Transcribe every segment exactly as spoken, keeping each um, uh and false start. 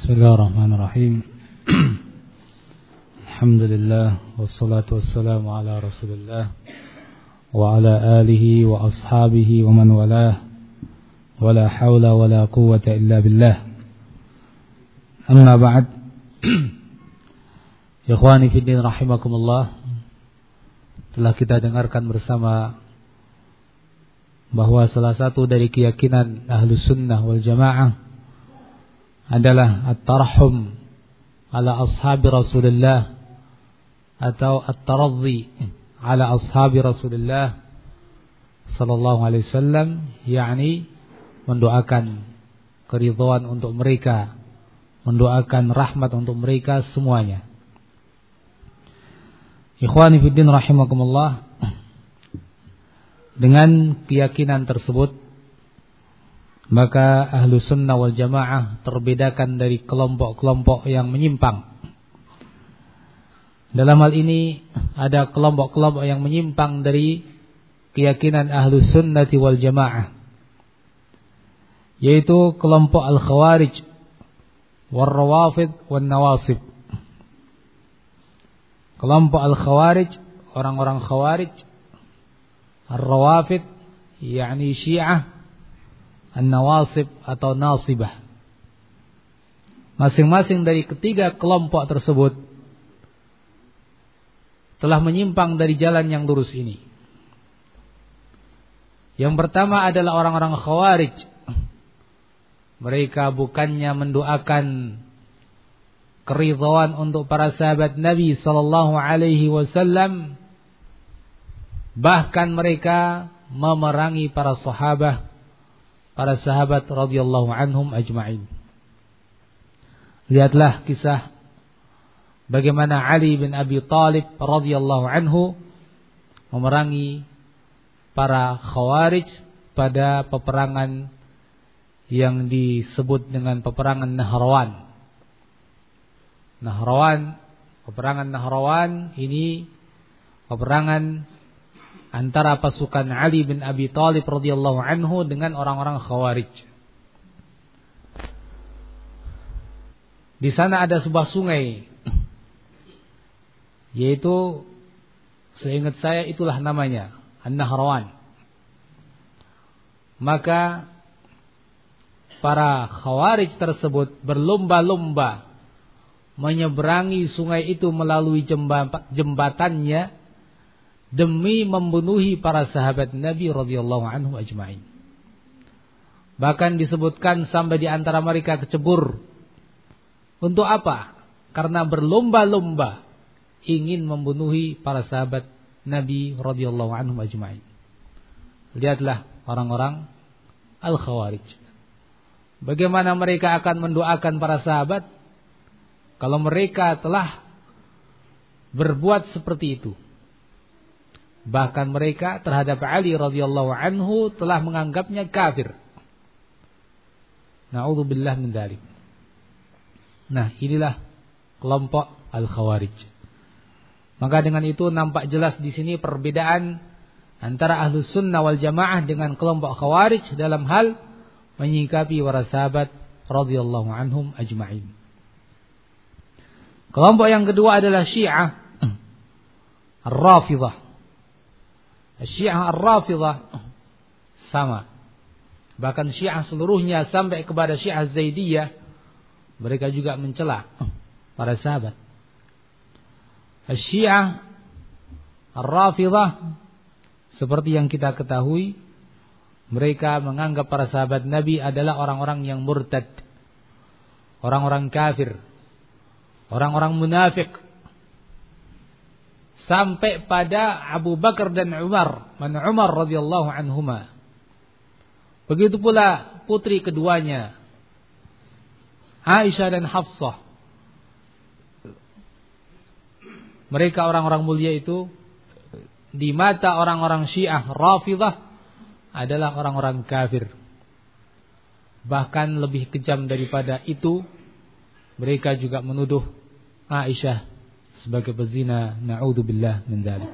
Bismillahirrahmanirrahim. Alhamdulillah wassalatu wassalamu ala Rasulillah wa ala alihi wa ashabihi wa man walah. Wala hawla wala quwwata illa billah. Amma ba'd. Ikhwani fiddin rahimakumullah. Telah kita dengarkan bersama bahwa salah satu dari keyakinan Ahlus Sunnah wal Jamaah adalah at-tarahum ala ashabi Rasulullah atau at-taradhi ala ashabi Rasulullah sallallahu alaihi wasallam, yakni mendoakan keridhaan untuk mereka, mendoakan rahmat untuk mereka semuanya. Ikhwani fiddin rahimakumullah, dengan keyakinan tersebut maka Ahlu Sunnah wal Jamaah terbedakan dari kelompok-kelompok yang menyimpang. Dalam hal ini ada kelompok-kelompok yang menyimpang dari keyakinan Ahlu Sunnah wal Jamaah, yaitu kelompok Al-Khawarij wal-Rawafid wal-Nawasib. Kelompok Al-Khawarij, orang-orang Khawarij, Al-Rawafid yakni Syiah, An-Nawasib atau Nasibah. Masing-masing dari ketiga kelompok tersebut telah menyimpang dari jalan yang lurus ini. Yang pertama adalah orang-orang Khawarij. Mereka bukannya mendoakan keridhaan untuk para sahabat Nabi sallallahu alaihi wasallam, bahkan mereka memerangi para sahabat para sahabat radhiyallahu anhum ajma'in. Lihatlah kisah bagaimana Ali bin Abi Thalib radhiyallahu anhu memerangi para Khawarij pada peperangan yang disebut dengan peperangan Nahrawan. Nahrawan, peperangan Nahrawan ini peperangan antara pasukan Ali bin Abi Thalib radhiyallahu anhu dengan orang-orang Khawarij. Di sana ada sebuah sungai, yaitu seingat saya itulah namanya An-Nahrawan. Maka para Khawarij tersebut berlomba-lomba menyeberangi sungai itu melalui jembatannya demi membunuhi para sahabat Nabi radhiyallahu anhu ajma'in. Bahkan disebutkan sampai di antara mereka kecebur. Untuk apa? Karena berlomba-lomba ingin membunuhi para sahabat Nabi radhiyallahu anhu ajma'in. Lihatlah orang-orang Al-Khawarij. Bagaimana mereka akan mendoakan para sahabat kalau mereka telah berbuat seperti itu. Bahkan mereka terhadap Ali radhiyallahu anhu telah menganggapnya kafir. Na'udzubillah min dzalik. Nah, inilah kelompok Al-Khawarij. Maka dengan itu nampak jelas di sini perbedaan antara Ahlus Sunnah wal Jamaah dengan kelompok Khawarij dalam hal menyikapi para sahabat radhiyallahu anhum ajma'in. Kelompok yang kedua adalah Syiah Ar-Rafidhah. Syiah Ar-Rafidhah sama. Bahkan Syiah seluruhnya sampai kepada Syiah Zaidiyah, mereka juga mencela para sahabat. Syiah Ar-Rafidhah seperti yang kita ketahui, mereka menganggap para sahabat Nabi adalah orang-orang yang murtad, orang-orang kafir, orang-orang munafik. Sampai pada Abu Bakar dan Umar, man Umar radhiyallahu anhuma. Begitu pula putri keduanya, Aisyah dan Hafsah. Mereka orang-orang mulia itu di mata orang-orang Syiah Rafidhah adalah orang-orang kafir. Bahkan lebih kejam daripada itu, mereka juga menuduh Aisyah sebagai pezina, na'udzubillah min dzalik.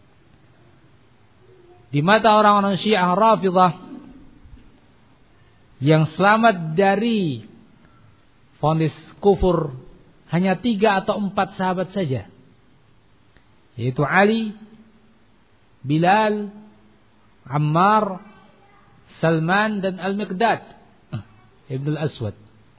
Di mata orang-orang Syiah Rafidhah, yang selamat dari vonis kufur hanya tiga atau empat sahabat saja, yaitu Ali, Bilal, Ammar, Salman dan Al-Miqdad Ibn al-Aswad.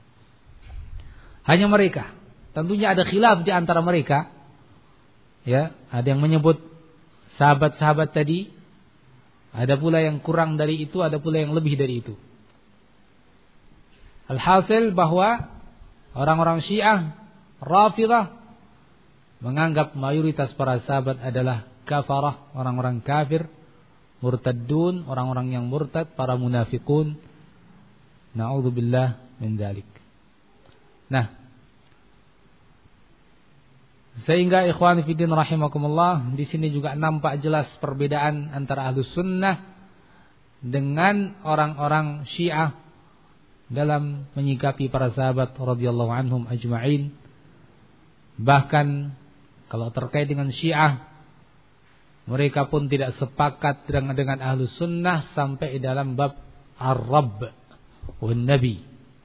Hanya mereka. Tentunya ada khilaf di antara mereka. Ya, ada yang menyebut sahabat-sahabat tadi, ada pula yang kurang dari itu, ada pula yang lebih dari itu. Alhasil bahwa orang-orang Syiah Rafidhah menganggap mayoritas para sahabat adalah kafarah, orang-orang kafir, murtadun, orang-orang yang murtad, para munafikun. Na'udzubillah min dzalik. Nah, sehingga ikhwan fillah rahimakumullah, di sini juga nampak jelas perbedaan antara Ahlus Sunnah dengan orang-orang Syiah dalam menyikapi para sahabat radhiyallahu anhum ajma'in. Bahkan kalau terkait dengan Syiah, mereka pun tidak sepakat dengan, dengan Ahlus Sunnah sampai dalam bab Ar-Rabb wan Nabi.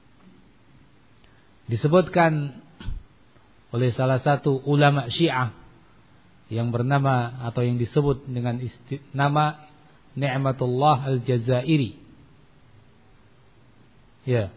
Disebutkan oleh salah satu ulama Syiah yang bernama atau yang disebut dengan isti, nama Ni'matullah Al-Jazairi. Ya.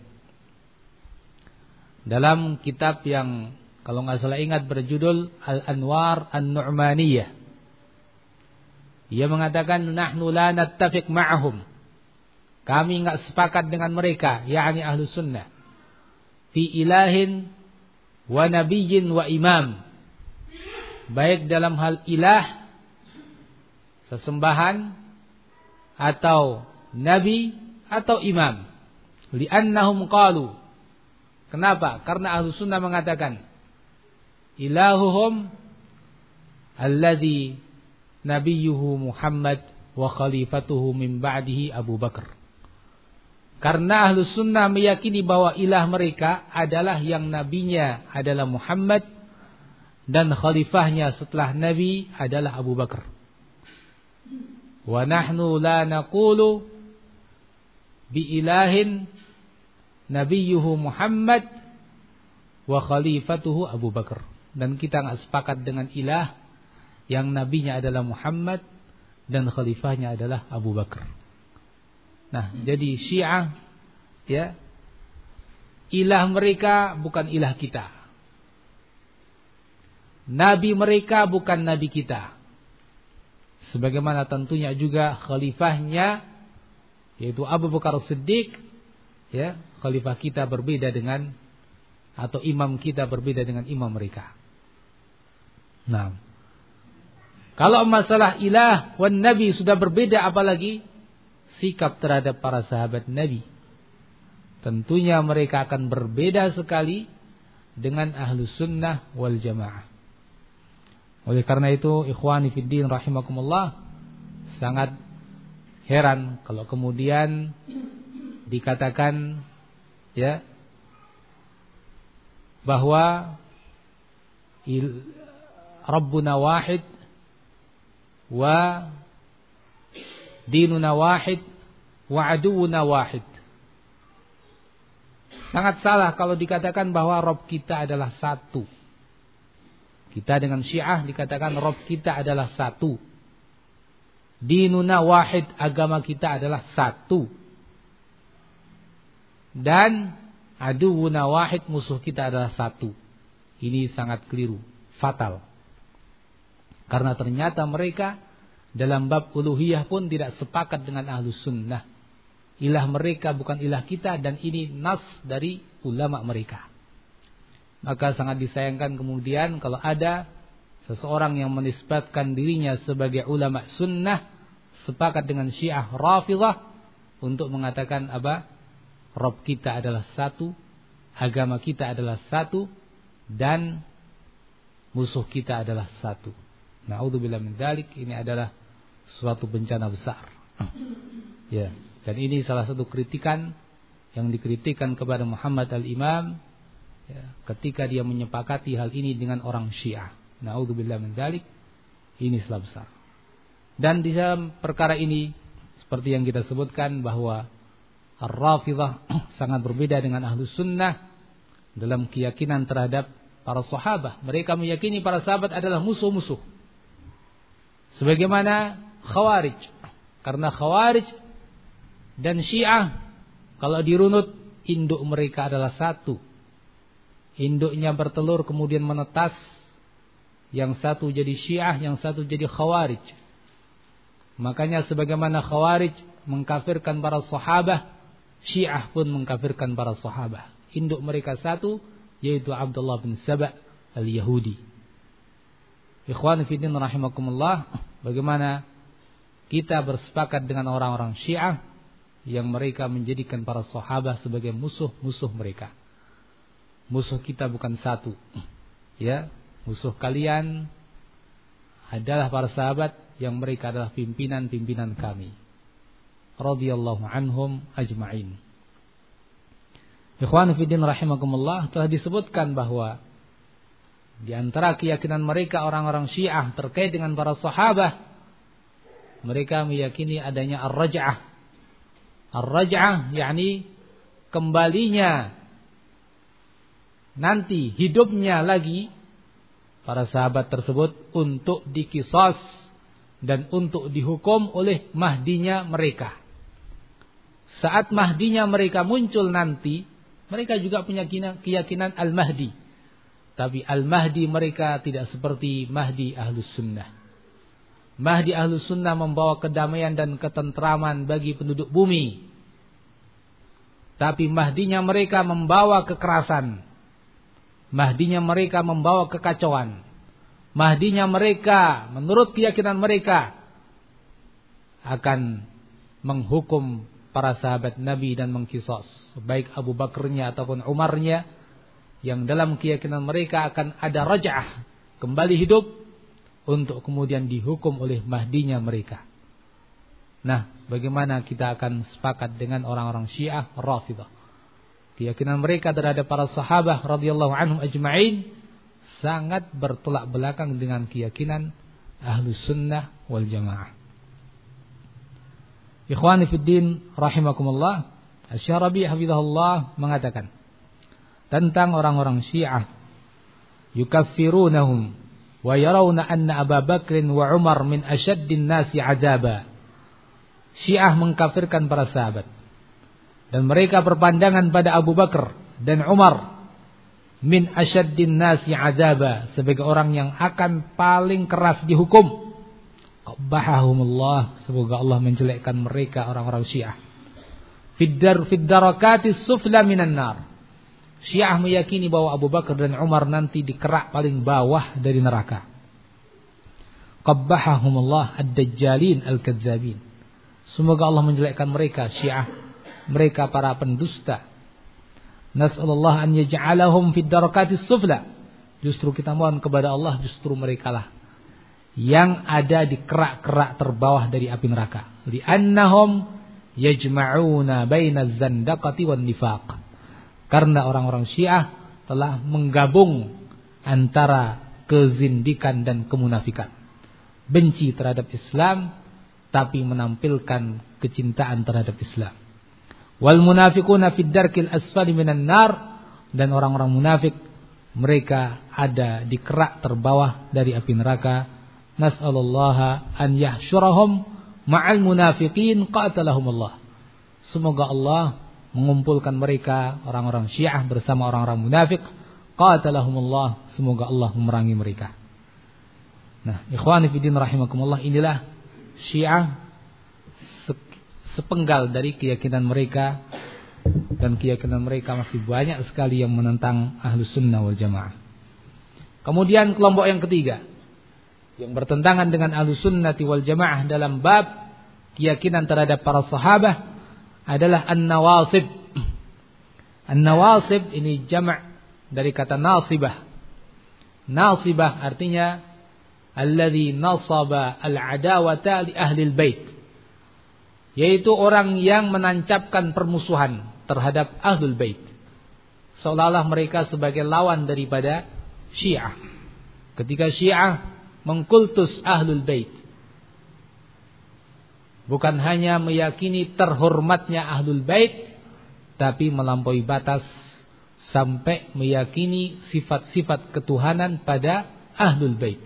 Dalam kitab yang kalau nggak salah ingat berjudul Al-Anwar An-Nu'maniyah, ia mengatakan nahnu la nattafiq ma'ahum. Kami enggak sepakat dengan mereka, yakni Ahlus Sunnah, fi ilahin wa nabiyyin wa imam. Baik dalam hal ilah, sesembahan, atau nabi atau imam. Li'annahum qalu. Kenapa? Karena Ahlus Sunnah mengatakan ilahuhum alladzi nabiyuhu Muhammad wa khalifatuhu min ba'dihi Abu Bakar. Karena Ahlus Sunnah meyakini bahwa ilah mereka adalah yang nabinya adalah Muhammad dan khalifahnya setelah Nabi adalah Abu Bakar. Wa nahnu la naqulu bi ilahin nabiyuhu Muhammad wa khalifatuhu Abu Bakar. Dan kita enggak sepakat dengan ilah yang nabinya adalah Muhammad dan khalifahnya adalah Abu Bakar. Nah, jadi Syiah, ya, ilah mereka bukan ilah kita. Nabi mereka bukan nabi kita. Sebagaimana tentunya juga khalifahnya, yaitu Abu Bakar Siddiq, ya, khalifah kita berbeda dengan, atau imam kita berbeda dengan imam mereka. Nah, kalau masalah ilah wan nabi sudah berbeda, apalagi sikap terhadap para sahabat Nabi. Tentunya mereka akan berbeda sekali dengan Ahlus Sunnah wal Jamaah. Oleh karena itu, ikhwani fiddin rahimakumullah, sangat heran kalau kemudian dikatakan, ya, bahwa il, Rabbuna wahid wa dinuna wahid wa aduwuna wahid. Sangat salah kalau dikatakan bahwa Rabb kita adalah satu. Kita dengan Syiah dikatakan Rabb kita adalah satu. Dinuna wahid, agama kita adalah satu. Dan aduwuna wahid, musuh kita adalah satu. Ini sangat keliru, fatal. Karena ternyata mereka dalam bab uluhiyah pun tidak sepakat dengan Ahlus Sunnah. Ilah mereka bukan ilah kita, dan ini nas dari ulama mereka. Maka sangat disayangkan kemudian kalau ada seseorang yang menisbatkan dirinya sebagai ulama sunnah sepakat dengan Syiah Rafidhah untuk mengatakan apa? Rabb kita adalah satu, agama kita adalah satu, dan musuh kita adalah satu. Na'udzubillah min dzalik. Ini adalah suatu bencana besar. Ya, dan ini salah satu kritikan yang dikritikkan kepada Muhammad al-Imam, ya, ketika dia menyepakati hal ini dengan orang Syiah. Na'udzubillah min dzalik. Ini salah besar. Dan di dalam perkara ini seperti yang kita sebutkan bahwa Ar-Rafidhah sangat berbeda dengan Ahlus Sunnah dalam keyakinan terhadap para sahabat. Mereka meyakini para sahabat adalah musuh-musuh. Sebagaimana Khawarij. Karena Khawarij dan Syiah, kalau dirunut, induk mereka adalah satu. Induknya bertelur kemudian menetas. Yang satu jadi Syiah, yang satu jadi Khawarij. Makanya sebagaimana Khawarij mengkafirkan para sahabat, Syiah pun mengkafirkan para sahabat. Induk mereka satu, yaitu Abdullah bin Saba al-Yahudi. Ikhwan fillah rahimakumullah, bagaimana kita bersepakat dengan orang-orang Syiah yang mereka menjadikan para sahabat sebagai musuh-musuh mereka. Musuh kita bukan satu. Ya, musuh kalian adalah para sahabat yang mereka adalah pimpinan-pimpinan kami. Radhiyallahu anhum ajma'in. Ikhwan fillah rahimakumullah, telah disebutkan bahwa di antara keyakinan mereka orang-orang Syiah terkait dengan para sahabat, mereka meyakini adanya ar-raj'ah. Ar-raj'ah yakni kembalinya nanti hidupnya lagi para sahabat tersebut untuk diqisas dan untuk dihukum oleh mahdinya mereka. Saat mahdinya mereka muncul nanti, mereka juga punya keyakinan al-mahdi. Tapi al-mahdi mereka tidak seperti mahdi ahlus sunnah. Mahdi ahlus sunnah membawa kedamaian dan ketentraman bagi penduduk bumi. Tapi mahdinya mereka membawa kekerasan. Mahdinya mereka membawa kekacauan. Mahdinya mereka, menurut keyakinan mereka, akan menghukum para sahabat Nabi dan mengqisas, baik Abu Bakrnya ataupun Umarnya, yang dalam keyakinan mereka akan ada raj'ah, kembali hidup untuk kemudian dihukum oleh mahdinya mereka. Nah, bagaimana kita akan sepakat dengan orang-orang Syiah Rafidah? Keyakinan mereka terhadap para sahabat radhiyallahu anhum ajma'in sangat bertolak belakang dengan keyakinan Ahlus Sunnah wal Jamaah. Ikhwani fiddin rahimakumullah, Asy-Syarabi hafizahullah mengatakan tentang orang-orang Syiah, yukaffirunahum wa yarawna anna Abu Bakr wa Umar min asyaddin nasi azaba. Syiah mengkafirkan para sahabat dan mereka berpandangan pada Abu Bakar dan Umar min asyaddin nasi azaba, sebagai orang yang akan paling keras dihukum. Qabbahahumullah, semoga Allah menjelekkan mereka orang-orang Syiah. Fiddar fiddarakatis sufla minan nar. Syiah meyakini bahwa Abu Bakar dan Umar nanti di kerak paling bawah dari neraka. Qabbahahumullah ad-dajjalin al-kadzabin. Semoga Allah menjelekkan mereka Syiah, mereka para pendusta. Nas'alullah an yaj'alahum fid darakatis sufla. Justru kita mohon kepada Allah, justru merekalah yang ada di kerak-kerak terbawah dari api neraka. Li'annahum yajma'una bainaz zandaqati wan nifaq. Karena orang-orang Syiah telah menggabung antara kezindikan dan kemunafikan. Benci terhadap Islam tapi menampilkan kecintaan terhadap Islam. Wal munafiquna fid darkil asfali minan nar, dan orang-orang munafik mereka ada di kerak terbawah dari api neraka. Nas'alullaha an yahsyurahum ma'al munafiqin qatalahumullah. Semoga Allah mengumpulkan mereka orang-orang Syiah bersama orang-orang munafik. Qatalahumullah, semoga Allah memerangi mereka. Nah, ikhwani fillah rahimakumullah, inilah Syiah sepenggal dari keyakinan mereka, dan keyakinan mereka masih banyak sekali yang menentang Ahlus Sunnah wal Jamaah. Kemudian kelompok yang ketiga yang bertentangan dengan Ahlus Sunnah wal Jamaah dalam bab keyakinan terhadap para sahabat adalah An-Nawasib. An-Nawasib ini jama' dari kata nasibah. Nasibah artinya alladzi nasaba al-adawata li ahli al-bait, yaitu orang yang menancapkan permusuhan terhadap Ahlul Bait, seolah-olah mereka sebagai lawan daripada Syiah. Ketika Syiah mengkultus Ahlul Bait, bukan hanya meyakini terhormatnya Ahlul Bait, tapi melampaui batas sampai meyakini sifat-sifat ketuhanan pada Ahlul Bait.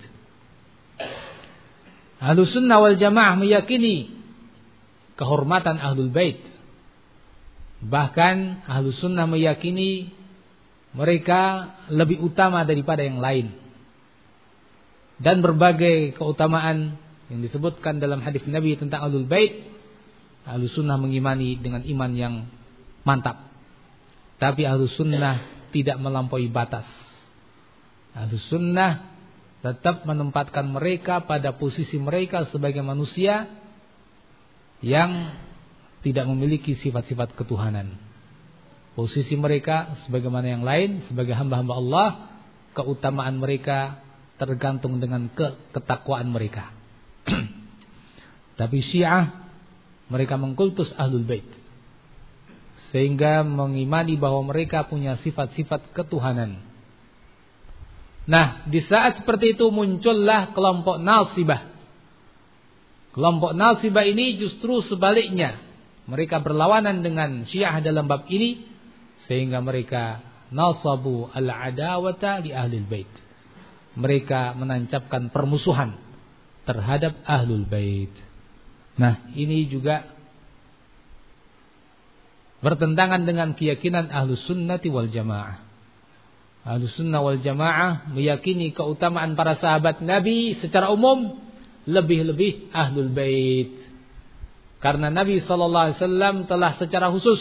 Ahlus Sunnah wal Jamaah meyakini kehormatan Ahlul Bait. Bahkan Ahlus Sunnah meyakini mereka lebih utama daripada yang lain. Dan berbagai keutamaan yang disebutkan dalam hadis Nabi tentang Ahlul Bait, Ahlus Sunnah mengimani dengan iman yang mantap. Tapi Ahlus Sunnah tidak melampaui batas. Ahlus Sunnah tetap menempatkan mereka pada posisi mereka sebagai manusia yang tidak memiliki sifat-sifat ketuhanan. Posisi mereka sebagaimana yang lain, sebagai hamba-hamba Allah, keutamaan mereka tergantung dengan ke- ketakwaan mereka. Tapi Syiah, mereka mengkultus Ahlul Bait, sehingga mengimani bahwa mereka punya sifat-sifat ketuhanan. Nah, di saat seperti itu muncullah kelompok Nasibah. Kelompok Nasibah ini justru sebaliknya, mereka berlawanan dengan Syiah dalam bab ini, sehingga mereka nasabu al-adawata li Ahlul Bait. Mereka menancapkan permusuhan terhadap Ahlul Bait. Nah, ini juga bertentangan dengan keyakinan Ahlus Sunnati wal Jamaah. Ahlus Sunnah wal Jamaah meyakini keutamaan para sahabat Nabi secara umum, lebih-lebih Ahlul Bait. Karena Nabi sallallahu alaihi wasallam telah secara khusus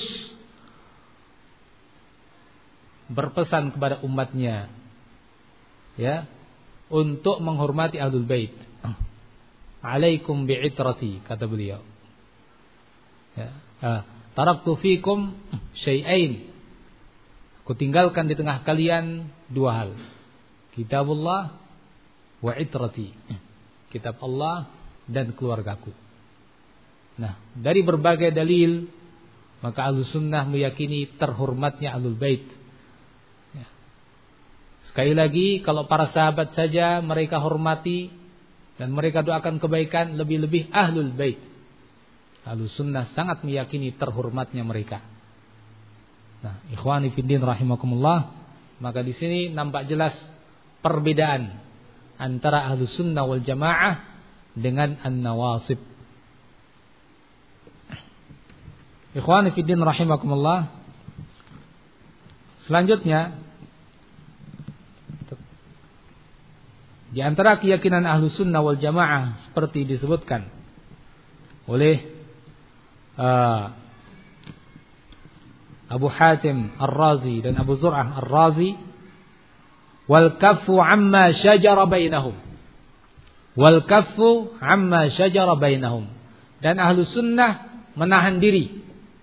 berpesan kepada umatnya, ya, untuk menghormati Ahlul Bait. Alaikum bi'itrati, kata beliau. Ya, taraktu fikum syai'ain. Aku tinggalkan di tengah kalian dua hal. Kitabullah wa itrati. Kitab Allah dan keluargaku. Nah, dari berbagai dalil, maka Ahlus Sunnah meyakini terhormatnya Ahlul Bait. Ya. Sekali lagi, kalau para sahabat saja mereka hormati dan mereka doakan kebaikan, lebih-lebih Ahlul Bait. Ahlus Sunnah sangat meyakini terhormatnya mereka. Nah, ikhwani fiddin rahimakumullah, maka di sini nampak jelas perbedaan antara Ahlus Sunnah wal Jamaah dengan An-Nawasib. Ikhwani fiddin rahimakumullah, selanjutnya di antara keyakinan Ahlus Sunnah wal Jamaah seperti disebutkan oleh uh, Abu Hatim Ar-Razi dan Abu Zur'ah Ar-Razi, wal kaffu amma syajara bainahum. Wal kaffu amma syajara bainahum. Dan Ahlus Sunnah menahan diri,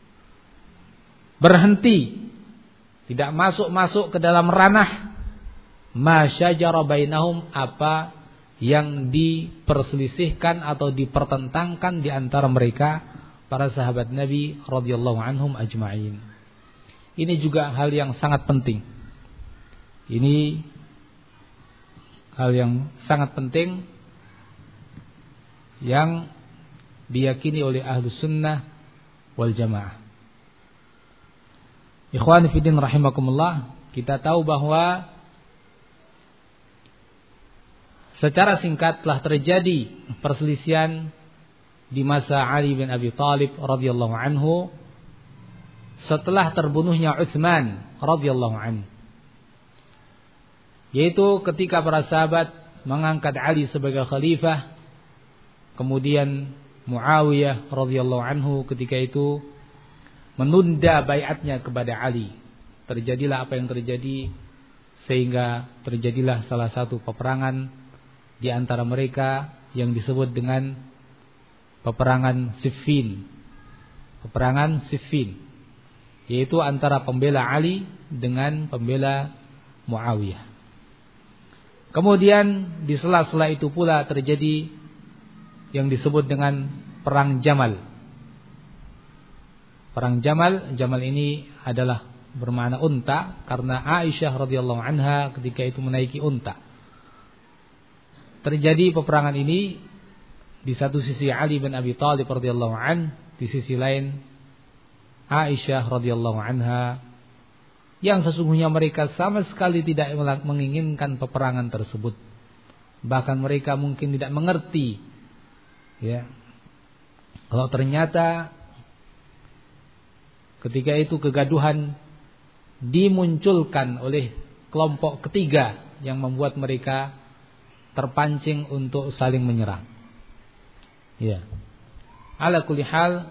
berhenti, tidak masuk-masuk ke dalam ranah ma syajara bainahum, apa yang diperselisihkan atau dipertentangkan di antara mereka para sahabat Nabi radhiyallahu anhum ajma'in. Ini juga hal yang sangat penting. Ini hal yang sangat penting yang diyakini oleh Ahlus Sunnah wal Jamaah. Ikhwani fiddin rahimakumullah, kita tahu bahwa secara singkat telah terjadi perselisihan di masa Ali bin Abi Thalib radhiyallahu anhu setelah terbunuhnya Utsman radhiyallahu anhu, yaitu ketika para sahabat mengangkat Ali sebagai khalifah, kemudian Muawiyah radhiyallahu anhu ketika itu menunda baiatnya kepada Ali. Terjadilah apa yang terjadi, sehingga terjadilah salah satu peperangan di antara mereka yang disebut dengan peperangan Siffin. Peperangan Siffin, yaitu antara pembela Ali dengan pembela Muawiyah. Kemudian di sela-sela itu pula terjadi yang disebut dengan Perang Jamal. Perang Jamal, Jamal ini adalah bermakna unta, karena Aisyah radhiyallahu anha ketika itu menaiki unta. Terjadi peperangan ini, di satu sisi Ali bin Abi Thalib radhiyallahu anhu, di sisi lain Aisyah radhiyallahu anha yang sesungguhnya mereka sama sekali tidak menginginkan peperangan tersebut. Bahkan mereka mungkin tidak mengerti, ya, kalau ternyata ketika itu kegaduhan dimunculkan oleh kelompok ketiga yang membuat mereka terpancing untuk saling menyerang. Ya. Ala kulli hal,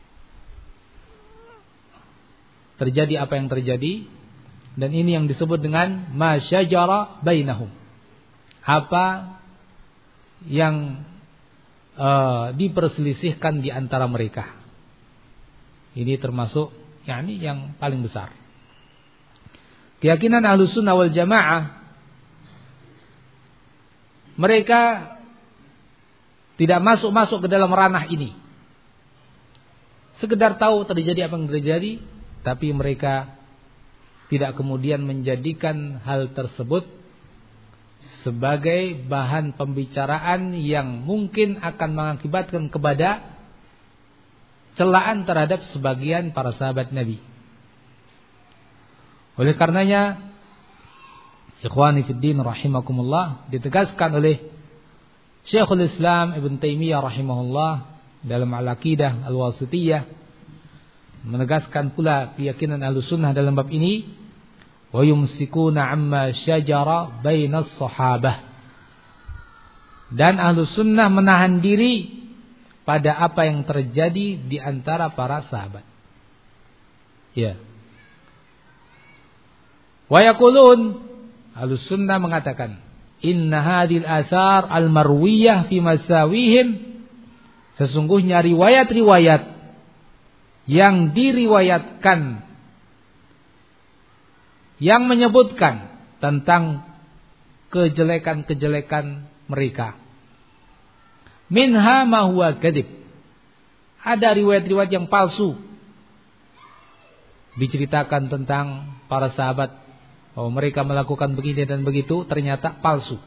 terjadi apa yang terjadi, dan ini yang disebut dengan ma syajara bainahum. Apa yang uh, diperselisihkan di antara mereka. Ini termasuk yakni yang paling besar. Keyakinan Ahlus Sunnah wal Jamaah, mereka tidak masuk-masuk ke dalam ranah ini. Sekedar tahu terjadi apa yang terjadi, tapi mereka tidak kemudian menjadikan hal tersebut sebagai bahan pembicaraan yang mungkin akan mengakibatkan kepada celaan terhadap sebagian para sahabat Nabi. Oleh karenanya, ikhwani fiddin rahimakumullah, ditegaskan oleh Syekhul Islam Ibn Taimiyah rahimahullah dalam Al-Aqidah Al-Wasithiyah, menegaskan pula keyakinan Ahlussunnah dalam bab ini, wa yumsikuna amma syajara bainas sahabah. Dan Ahlussunnah menahan diri pada apa yang terjadi di antara para sahabat. Ya. Wa yaqulun, Ahlussunnah mengatakan, inna hadhil athar al-marwiyah fi masawihim, sesungguhnya riwayat-riwayat yang diriwayatkan yang menyebutkan tentang kejelekan-kejelekan mereka, minha ma huwa kadhib, ada riwayat-riwayat yang palsu, diceritakan tentang para sahabat bahwa mereka melakukan begini dan begitu, ternyata palsu.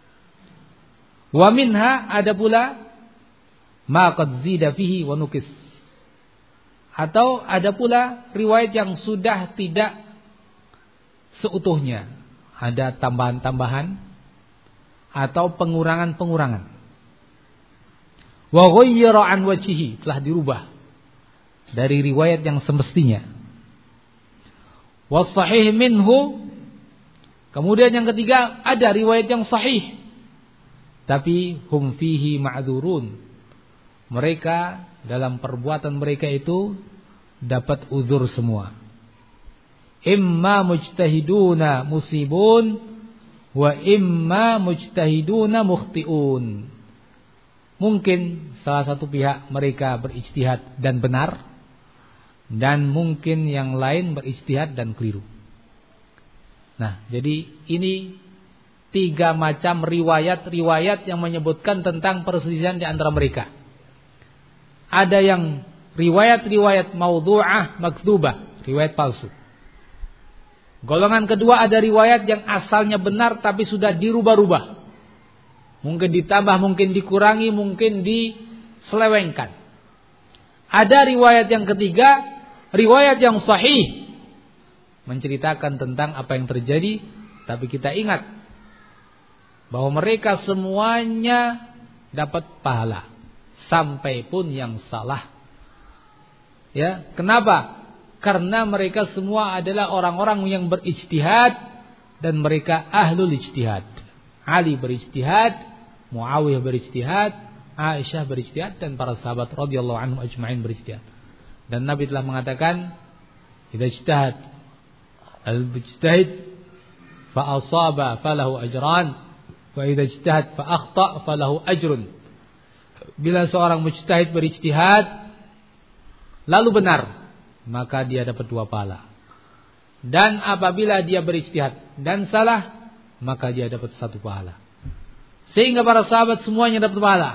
Wa minha, ada pula ma qad zida fihi wa nukis, atau ada pula riwayat yang sudah tidak seutuhnya, ada tambahan-tambahan atau pengurangan-pengurangan. Wa ghayyara an wajhihi, telah dirubah dari riwayat yang semestinya. Was sahih minhu, kemudian yang ketiga, ada riwayat yang sahih tapi hum fihi ma'dzurun, mereka dalam perbuatan mereka itu dapat uzur semua. Imma mujtahiduna musibun wa imma mujtahiduna mukhtiun. Mungkin salah satu pihak mereka berijtihad dan benar, dan mungkin yang lain berijtihad dan keliru. Nah, jadi ini tiga macam riwayat-riwayat yang menyebutkan tentang perselisihan di antara mereka. Ada yang riwayat-riwayat maudhu'ah makdzubah, riwayat palsu. Golongan kedua, ada riwayat yang asalnya benar tapi sudah dirubah-rubah. Mungkin ditambah, mungkin dikurangi, mungkin diselewengkan. Ada riwayat yang ketiga, riwayat yang sahih, menceritakan tentang apa yang terjadi, tapi kita ingat bahwa mereka semuanya dapat pahala, sampai pun yang salah. Ya, kenapa? Karena mereka semua adalah orang-orang yang berijtihad, dan mereka ahlul ijtihad. Ali berijtihad, Muawiyah berijtihad, Aisyah berijtihad, dan para sahabat radhiyallahu anhum ajma'in berijtihad. Dan Nabi telah mengatakan, idza ijtahad al-mujtahid fa asaba falahu ajran, wa idza ijtahad fa akhta falahu ajrun. Bila seorang mujtahid berijtihad lalu benar, maka dia dapat dua pahala. Dan apabila dia berijtihad dan salah, maka dia dapat satu pahala. Sehingga para sahabat semuanya dapat pahala.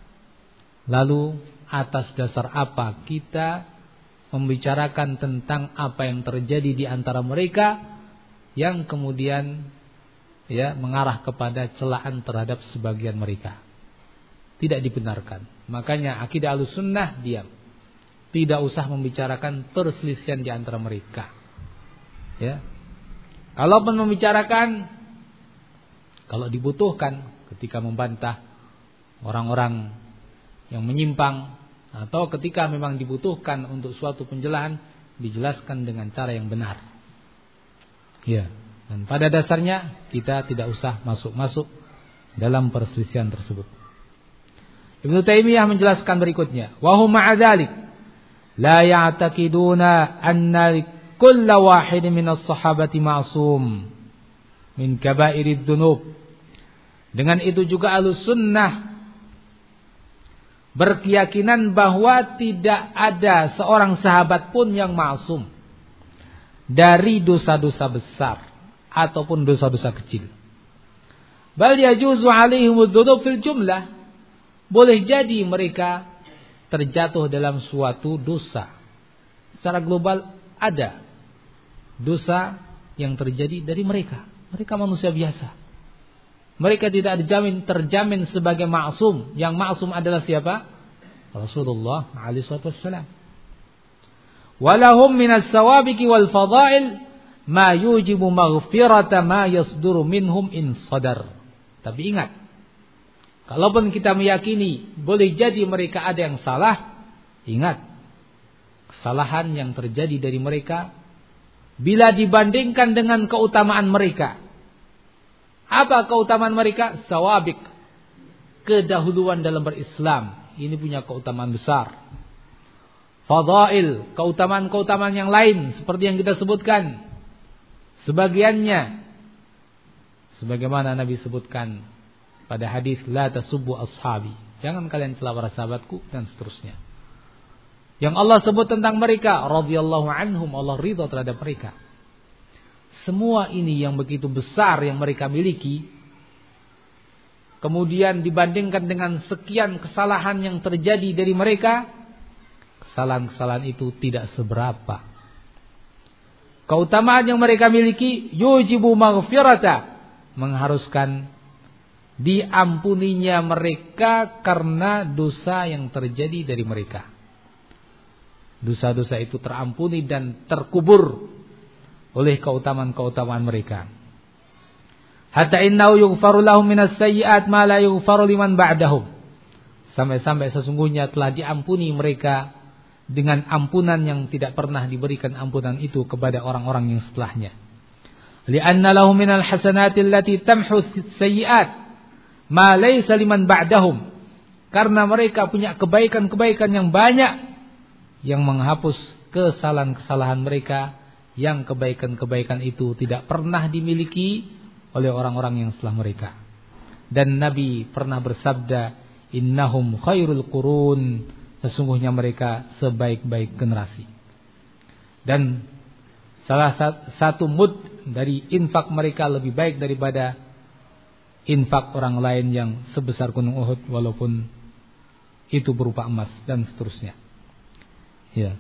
Lalu atas dasar apa kita membicarakan tentang apa yang terjadi di antara mereka yang kemudian ya mengarah kepada celaan terhadap sebagian mereka? Tidak dibenarkan. Makanya akidah Ahlussunnah diam. Tidak usah membicarakan perselisihan di antara mereka. Ya. Kalaupun membicarakan, kalau dibutuhkan ketika membantah orang-orang yang menyimpang, atau ketika memang dibutuhkan untuk suatu penjelasan, dijelaskan dengan cara yang benar. Ya. Dan pada dasarnya kita tidak usah masuk-masuk dalam perselisihan tersebut. Ibnu Taimiyah menjelaskan berikutnya, wa hum ma'a dzalik la ya'taqiduna anna kulla wahid min as-sahabati ma'sum min kaba'irid dzunub. Dengan itu juga Ahlus Sunnah berkeyakinan bahwa tidak ada seorang sahabat pun yang ma'sum dari dosa-dosa besar ataupun dosa-dosa kecil. Bal yajuzu 'alaihimud dzunub fil jumlah. Boleh jadi mereka terjatuh dalam suatu dosa. Secara global ada dosa yang terjadi dari mereka. Mereka manusia biasa. Mereka tidak dijamin terjamin sebagai maksum. Yang maksum adalah siapa? Rasulullah alaihi wasallam. Walahum minas sawabiqi wal fadail ma yujibu maghfirata ma yasduru minhum in sadar. Tapi ingat, kalaupun kita meyakini boleh jadi mereka ada yang salah, ingat, kesalahan yang terjadi dari mereka bila dibandingkan dengan keutamaan mereka. Apa keutamaan mereka? Sawabiq, kedahuluan dalam berislam. Ini punya keutamaan besar. Fadail, keutamaan-keutamaan yang lain seperti yang kita sebutkan. Sebagiannya sebagaimana Nabi sebutkan pada hadis la tasubbu ashabi, jangan kalian cela para sahabatku, dan seterusnya. Yang Allah sebut tentang mereka, radhiyallahu anhum, Allah ridha terhadap mereka. Semua ini yang begitu besar yang mereka miliki, kemudian dibandingkan dengan sekian kesalahan yang terjadi dari mereka, kesalahan-kesalahan itu tidak seberapa. Keutamaan yang mereka miliki yujibu maghfirata, mengharuskan diampuninya mereka karena dosa yang terjadi dari mereka. Dosa-dosa itu terampuni dan terkubur oleh keutamaan-keutamaan mereka. Hatta innahu yughfaru lahum minas sayyi'at ma la yughfaru liman ba'dahum. Sampai-sampai sesungguhnya telah diampuni mereka dengan ampunan yang tidak pernah diberikan ampunan itu kepada orang-orang yang setelahnya. Li'anna lahum minal hasanati allati tamhu sayyi'at ma laysa liman ba'dahum. Karena mereka punya kebaikan-kebaikan yang banyak yang menghapus kesalahan-kesalahan mereka, yang kebaikan-kebaikan itu tidak pernah dimiliki oleh orang-orang yang setelah mereka. Dan Nabi pernah bersabda, innahum khairul qurun, sesungguhnya mereka sebaik-baik generasi. Dan salah satu mud dari infak mereka lebih baik daripada infak orang lain yang sebesar gunung Uhud, walaupun itu berupa emas, dan seterusnya. Ya.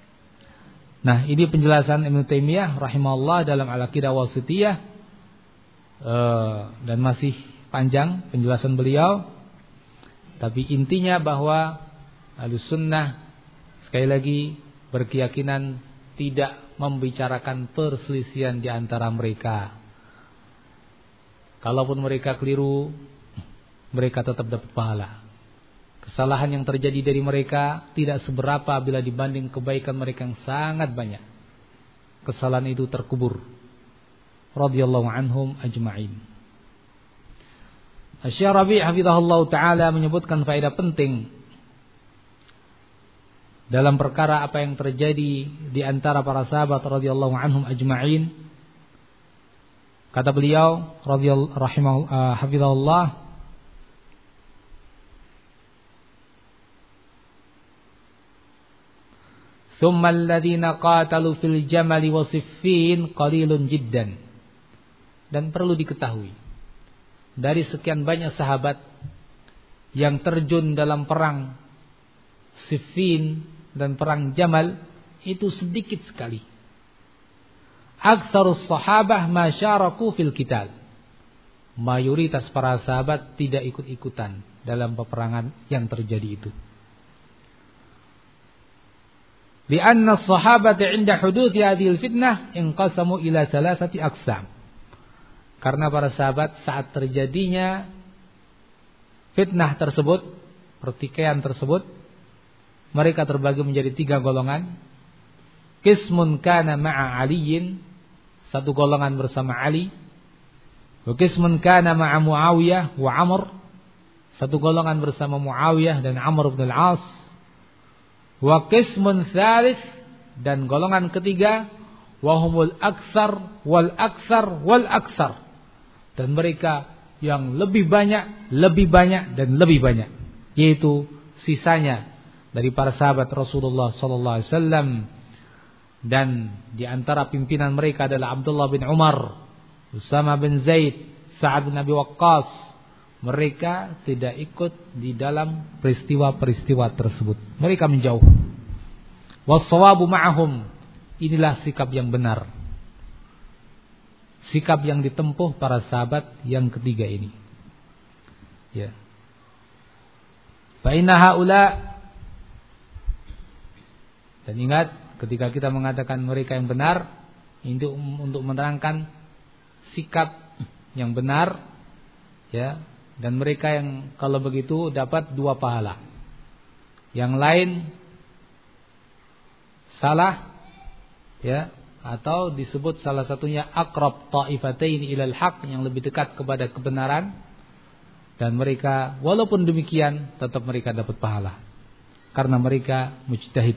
Nah, ini penjelasan Ibnu Taimiyah rahimahullah dalam Al-Aqidah Wasithiyah, e, dan masih panjang penjelasan beliau. Tapi intinya bahwa Ahlus Sunnah sekali lagi berkeyakinan tidak membicarakan perselisihan di antara mereka. Kalaupun mereka keliru, mereka tetap dapat pahala. Kesalahan yang terjadi dari mereka tidak seberapa bila dibanding kebaikan mereka yang sangat banyak. Kesalahan itu terkubur. Radhiyallahu anhum ajma'in. Asy-Syaikh Rabi' hafizahullah taala menyebutkan faedah penting dalam perkara apa yang terjadi di antara para sahabat radhiyallahu anhum ajma'in. Kata beliau radhiyallahu rahimahullah uh, hafizahullah, thumma alladhina qatalu fil jamali wa siffin qalilun jiddan. Dan perlu diketahui, dari sekian banyak sahabat yang terjun dalam perang Siffin dan perang Jamal, itu sedikit sekali. Aktsarus sahabah masyaraku fil qital. Mayoritas para sahabat tidak ikut-ikutan dalam peperangan yang terjadi itu. Lianna as-sahabata 'inda huduthi hadhil fitnah inqasamu ila thalathati aqsam. Karena para sahabat saat terjadinya fitnah tersebut, pertikaian tersebut, mereka terbagi menjadi tiga golongan. Qismun kana ma'a Aliyin, satu golongan bersama Ali. Wa qismun kana ma'a Muawiyah wa Amr, satu golongan bersama Muawiyah dan Amr bin al-As. Wa qismun tsalits, dan golongan ketiga, wa humul aktsar wal aktsar wal aktsar, dan mereka yang lebih banyak, lebih banyak dan lebih banyak, yaitu sisanya dari para sahabat Rasulullah sallallahu alaihi wasallam. Dan di antara pimpinan mereka adalah Abdullah bin Umar, Usama bin Zaid, Sa'ad bin Abi Waqqas. Mereka tidak ikut di dalam peristiwa-peristiwa tersebut. Mereka menjauh. Was-shawabu ma'ahum. Inilah sikap yang benar. Sikap yang ditempuh para sahabat yang ketiga ini. Ya. Fa inna haula, dan ingat ketika kita mengatakan mereka yang benar, untuk untuk menerangkan sikap yang benar, ya. Dan mereka yang kalau begitu dapat dua pahala. Yang lain salah, ya, atau disebut salah satunya aqrab ta'ifatain ilal haq, yang lebih dekat kepada kebenaran. Dan mereka walaupun demikian tetap mereka dapat pahala karena mereka mujtahid.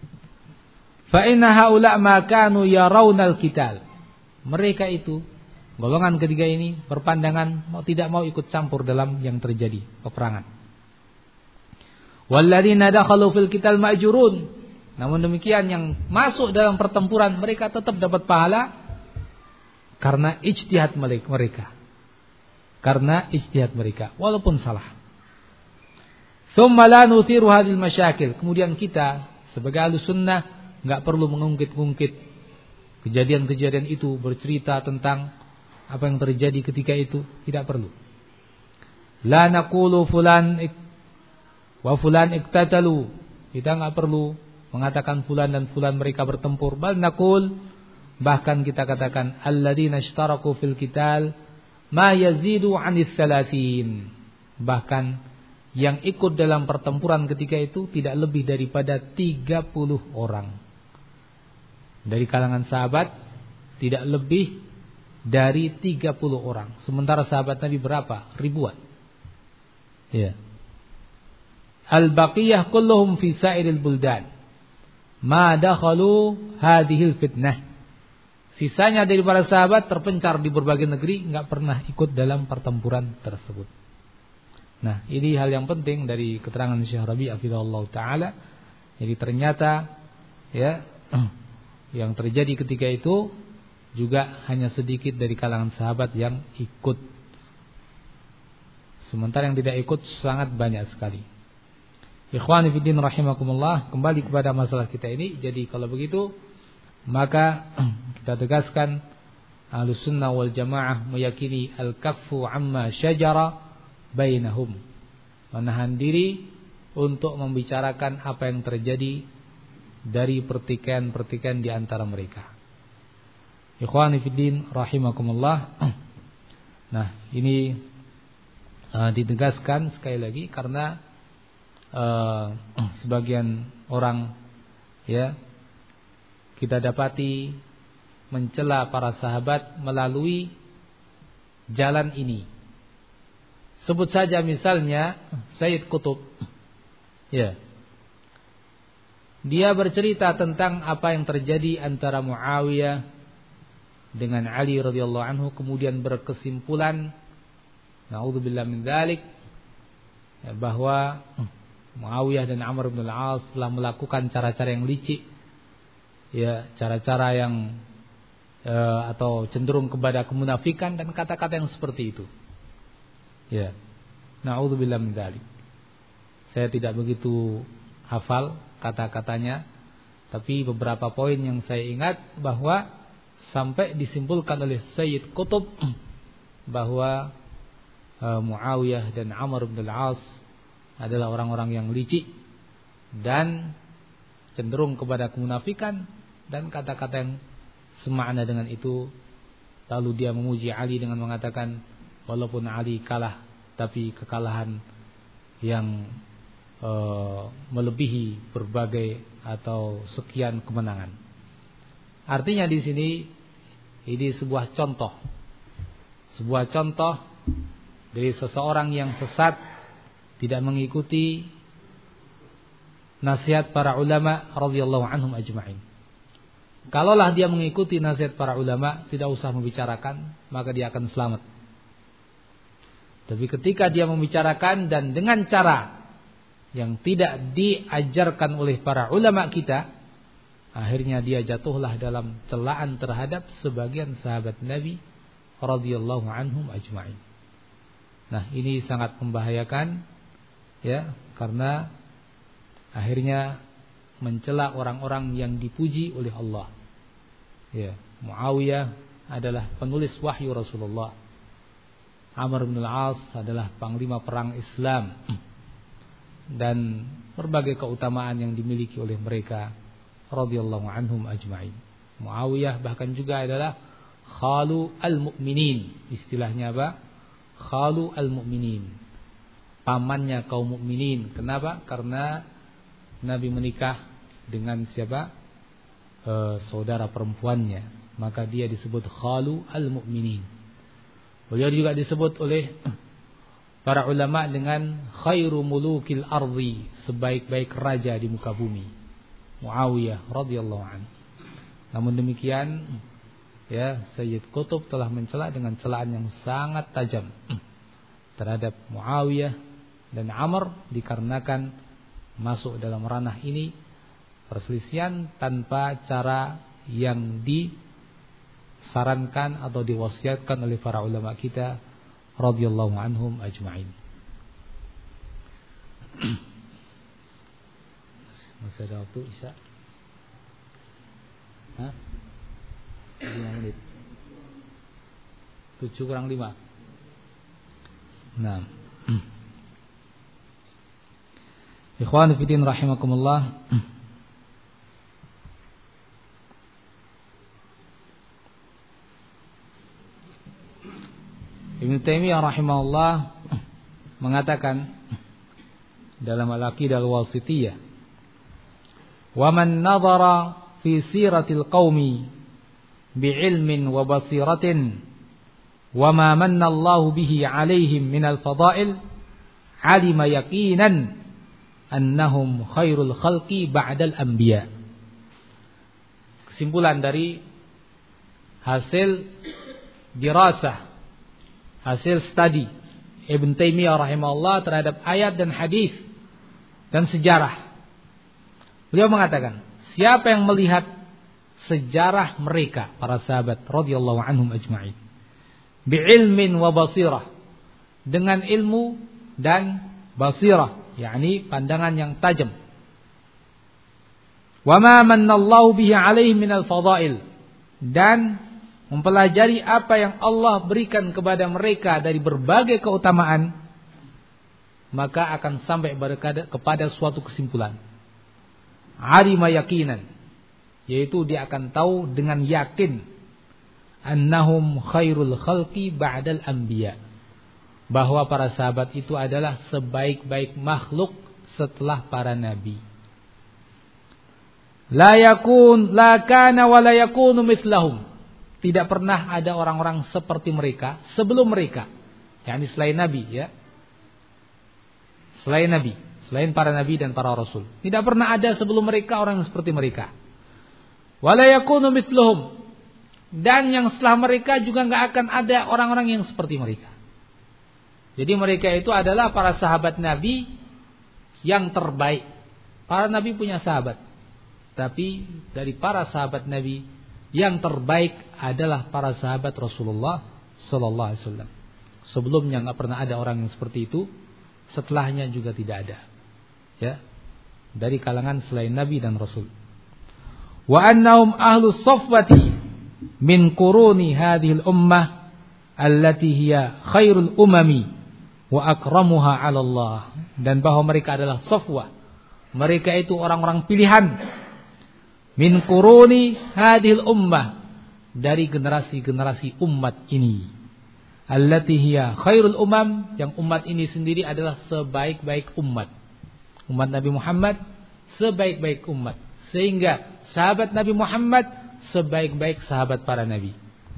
Fa inna haula ma kanu yarawnal qital. Mereka itu, golongan ketiga ini, berpandangan mau tidak mau ikut campur dalam yang terjadi peperangan. Walladzina dakhalu fil qital ma'jurun. Namun demikian yang masuk dalam pertempuran mereka tetap dapat pahala karena ijtihad mereka. Karena ijtihad mereka walaupun salah. Tsumma la nuthiru hadhil masyakil. Kemudian kita sebagai ahlus sunnah enggak perlu mengungkit-ungkit kejadian-kejadian itu, bercerita tentang apa yang terjadi ketika itu, tidak perlu. La naqulu fulan ik, wa fulan iktatalu. Kita enggak perlu mengatakan fulan dan fulan mereka bertempur. Bal naqul, bahkan kita katakan alladzina ishtaraku fil qital ma yazidu 'anis salasin. Bahkan yang ikut dalam pertempuran ketika itu tidak lebih daripada tiga puluh orang. Dari kalangan sahabat tidak lebih dari tiga puluh orang. Sementara sahabat Nabi berapa? Ribuan. Ya. Al-baqiyah kulluhum fi sa'iril buldan ma dakhalu hadhil fitnah. Sisanya dari para sahabat terpencar di berbagai negeri, enggak pernah ikut dalam pertempuran tersebut. Nah, ini hal yang penting dari keterangan Syekh Rabi' hafizahullah taala. Jadi ternyata ya yang terjadi ketika itu juga hanya sedikit dari kalangan sahabat yang ikut. Sementara yang tidak ikut sangat banyak sekali. Ikhwani fiddin rahimakumullah, kembali kepada masalah kita ini. Jadi kalau begitu maka kita tegaskan Ahlus Sunnah wal Jamaah meyakini al-kaffu amma syajara bainahum, menahan diri untuk membicarakan apa yang terjadi dari pertikaian-pertikaian di antara mereka. Ikhwani fiddin rahimakumullah. Nah, ini uh, ditegaskan sekali lagi karena uh, sebagian orang ya kita dapati mencela para sahabat melalui jalan ini. Sebut saja misalnya Sayyid Qutb. Ya. Dia bercerita tentang apa yang terjadi antara Muawiyah dengan Ali radhiyallahu anhu, kemudian berkesimpulan naudzubillah min dzalik ya, bahwa Muawiyah dan Amr bin al-As telah melakukan cara-cara yang licik, ya, cara-cara yang e, atau cenderung kepada kemunafikan dan kata-kata yang seperti itu. Ya. Naudzubillah min dzalik. Saya tidak begitu hafal kata-katanya, tapi beberapa poin yang saya ingat bahwa sampai disimpulkan oleh Sayyid Qutb bahwa e, Muawiyah dan Amr bin al-As adalah orang-orang yang licik dan cenderung kepada kemunafikan dan kata-kata yang semakna dengan itu. Lalu dia memuji Ali dengan mengatakan, walaupun Ali kalah, tapi kekalahan yang e, melebihi berbagai atau sekian kemenangan. Artinya di sini ini sebuah contoh, sebuah contoh dari seseorang yang sesat, tidak mengikuti nasihat para ulama radhiyallahu anhum ajma'in. Kalaulah dia mengikuti nasihat para ulama, tidak usah membicarakan, maka dia akan selamat. Tapi ketika dia membicarakan dan dengan cara yang tidak diajarkan oleh para ulama kita, akhirnya dia jatuhlah dalam celaan terhadap sebagian sahabat Nabi radhiyallahu anhum ajma'in. Nah, ini sangat membahayakan, ya, karena akhirnya mencela orang-orang yang dipuji oleh Allah. Ya, Muawiyah adalah penulis wahyu Rasulullah. Amr bin al-As adalah panglima perang Islam. Dan berbagai keutamaan yang dimiliki oleh mereka radhiyallahu anhum ajma'in. Muawiyah bahkan juga adalah khalu al-mu'minin. Istilahnya apa? Khalu al-mu'minin. Pamannya kaum mukminin. Kenapa? Karena Nabi menikah dengan siapa? E, saudara perempuannya. Maka dia disebut khalu al-mu'minin. Beliau juga disebut oleh para ulama dengan khairu mulukil ardi, sebaik-baik raja di muka bumi, Muawiyah radhiyallahu anhu. Namun demikian, ya, Sayyid Qutb telah mencela dengan celaan yang sangat tajam terhadap Muawiyah dan Amr, dikarenakan masuk dalam ranah ini perselisihan tanpa cara yang disarankan atau diwasiatkan oleh para ulama kita radhiyallahu anhum ajma'in. Masih ada waktu Isya? Hah? lima menit. tujuh kurang lima. enam. Ikhwan fillah rahimakumullah. Ibnu Taimiyah rahimahullah mengatakan dalam Al-Aqidah Al-Wasithiyah, "Wa man nadhara fi siratil qaumi bi'ilmin wa basiratin wa ma manna Allahu bihi 'alaihim minal fada'il 'alima yaqinan annahum khairul khalqi ba'dal anbiya." Kesimpulan dari hasil dirasah, hasil studi Ibn Taimiyah rahimahullah terhadap ayat dan hadis dan sejarah. Beliau mengatakan, siapa yang melihat sejarah mereka para sahabat radhiyallahu anhum ajma'in bi'ilmin wa basirah, dengan ilmu dan basirah, yakni pandangan yang tajam. Wa ma manallahu bihi 'alaihim minal fadail, dan mempelajari apa yang Allah berikan kepada mereka dari berbagai keutamaan, maka akan sampai kepada suatu kesimpulan. Arima yakinan, yaitu dia akan tahu dengan yakin, annahum khairul khalqi ba'dal anbiya, bahwa para sahabat itu adalah sebaik-baik makhluk setelah para nabi. La yakun la kana wa la yakunu mithlahum, tidak pernah ada orang-orang seperti mereka sebelum mereka, yakni selain nabi, ya, selain nabi, selain para nabi dan para rasul, tidak pernah ada sebelum mereka orang yang seperti mereka. Wala yakunu mithluhum, dan yang setelah mereka juga enggak akan ada orang-orang yang seperti mereka. Jadi mereka itu adalah para sahabat nabi yang terbaik. Para nabi punya sahabat, tapi dari para sahabat nabi yang terbaik adalah para sahabat Rasulullah sallallahu alaihi wasallam. Sebelumnya enggak pernah ada orang yang seperti itu, setelahnya juga tidak ada, ya, dari kalangan selain nabi dan rasul. Wa annahum ahlus safwati min quruni hadhil ummah allati hiya khairul umami wa akramuha 'ala Allah, dan bahwa mereka adalah safwah, mereka itu orang-orang pilihan min quruni hadhil ummah, dari generasi-generasi umat ini, allati hiya khairul umam, yang umat ini sendiri adalah sebaik-baik umat. Umat Nabi Muhammad sebaik-baik umat, sehingga sahabat Nabi Muhammad sebaik-baik sahabat para nabi.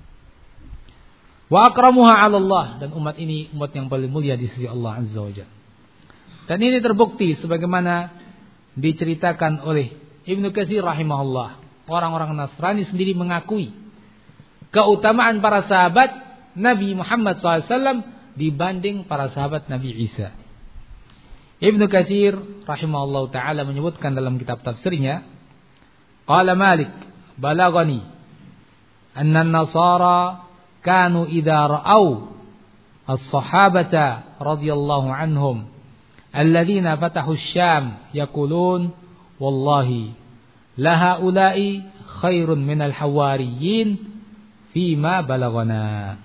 Wa akramuha 'ala Allah, dan umat ini umat yang paling mulia di sisi Allah Azza wa Jalla. Dan ini terbukti sebagaimana diceritakan oleh Ibnu Katsir rahimahullah. Orang-orang Nasrani sendiri mengakui keutamaan para sahabat Nabi Muhammad shallallahu alaihi wasallam dibanding para sahabat Nabi Isa. Ibnu Katsir rahimahullah ta'ala menyebutkan dalam kitab tafsirnya, qala Malik balagani anna an-nasara kanu idza ra'au as-sahabata radhiyallahu anhum alladzina fatahu asy-Syam yaqulun wallahi la haula'i khairun minal hawariyyin fima balagana.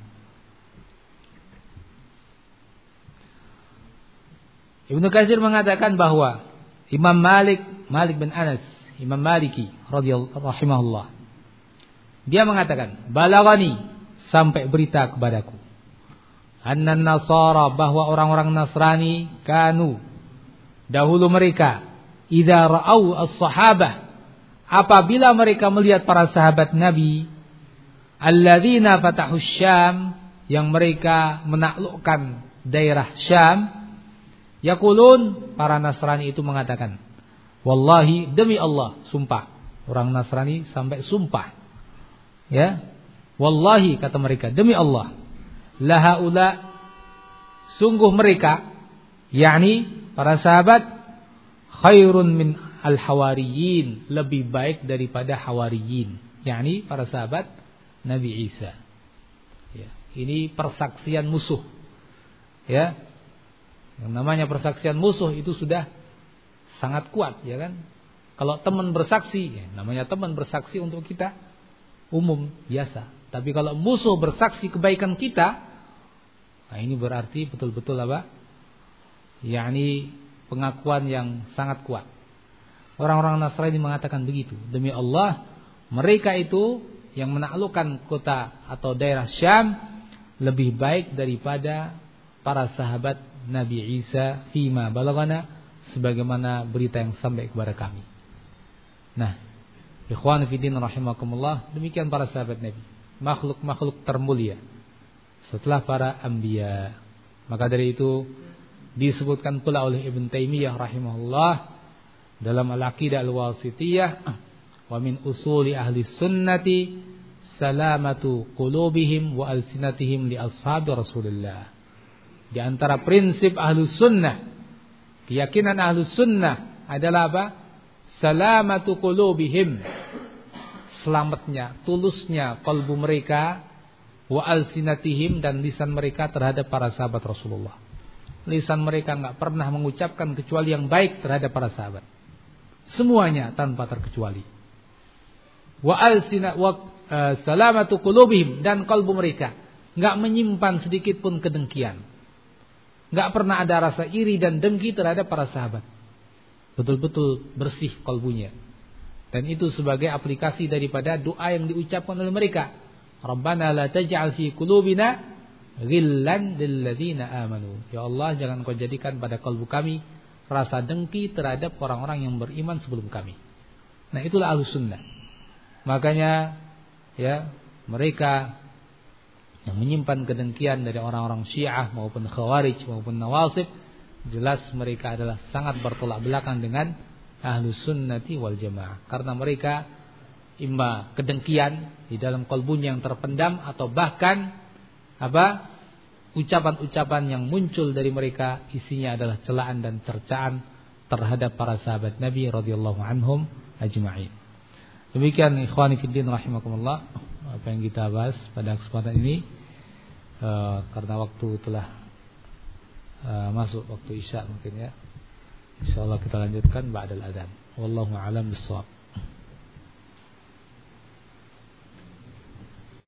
Ibnu Katsir mengatakan bahwa Imam Malik Malik bin Anas, Imam Maliki radhiyallahu rahimahullah, dia mengatakan, balagani, sampai berita kepadaku, annan nasara, bahwa orang-orang Nasrani, kanu, dahulu mereka, idza ra'au as-sahabah, apabila mereka melihat para sahabat Nabi, alladzina fatahu Syam, yang mereka menaklukkan daerah Syam, yaqulun, para Nasrani itu mengatakan, wallahi, demi Allah, sumpah. Orang Nasrani sampai sumpah, ya, wallahi, kata mereka, demi Allah, la haula, sungguh mereka, yakni para sahabat, khairun min al-hawariyin, lebih baik daripada hawariyin, yakni para sahabat Nabi Isa. Ya, ini persaksian musuh. Ya, yang namanya persaksian musuh itu sudah sangat kuat, ya kan? Kalau teman bersaksi, ya, namanya teman bersaksi untuk kita umum biasa. Tapi kalau musuh bersaksi kebaikan kita, nah ini berarti betul-betul apa? yakni pengakuan yang sangat kuat. Orang-orang Nasrani mengatakan begitu. Demi Allah, mereka itu yang menaklukkan kota atau daerah Syam lebih baik daripada para sahabat Nabi Isa fima balagana, sebagaimana berita yang sampai kepada kami. Nah, ikhwan fillah rahimakumullah, demikian para sahabat Nabi, makhluk-makhluk termulia setelah para anbiya. Maka dari itu disebutkan pula oleh Ibn Taimiyah rahimahullah dalam Al-Aqidah Al-Wasithiyah, wa min usuli ahli sunnati salamatu qulubihim wa alsinatihim li ashabi Rasulullah. Di antara prinsip ahlus sunnah, keyakinan ahlus sunnah adalah apa? Salamatu qulubihim, selamatnya, tulusnya kalbu mereka, wa alsinatihim, dan lisan mereka terhadap para sahabat Rasulullah. Lisan mereka enggak pernah mengucapkan kecuali yang baik terhadap para sahabat. Semuanya tanpa terkecuali. Wa alsina wa uh, salamatu qulubihim, dan kalbu mereka enggak menyimpan sedikit pun kedengkian. Enggak pernah ada rasa iri dan dengki terhadap para sahabat. Betul-betul bersih kalbunya. Dan itu sebagai aplikasi daripada doa yang diucapkan oleh mereka. Rabbana la taj'al fi qulubina ghillan lil ladzina amanu. Ya Allah, jangan kau jadikan pada kalbu kami rasa dengki terhadap orang-orang yang beriman sebelum kami. Nah, itulah Ahlus Sunnah. Makanya ya, mereka yang menyimpan kedengkian dari orang-orang Syiah maupun Khawarij maupun Nawasib, jelas mereka adalah sangat bertolak belakang dengan Ahlus Sunnati wal Jamaah, karena mereka imma kedengkian di dalam kalbunya yang terpendam, atau bahkan apa ucapan-ucapan yang muncul dari mereka isinya adalah celaan dan cercaan terhadap para sahabat Nabi radhiyallahu anhum ajma'in. Demikian ikhwani fiddin rahimakumullah apa yang kita bahas pada kesempatan ini, uh, karena waktu telah uh, masuk waktu Isya mungkin ya. Insyaallah kita lanjutkan ba'dal adzan. Wallahu a'lam bissawab.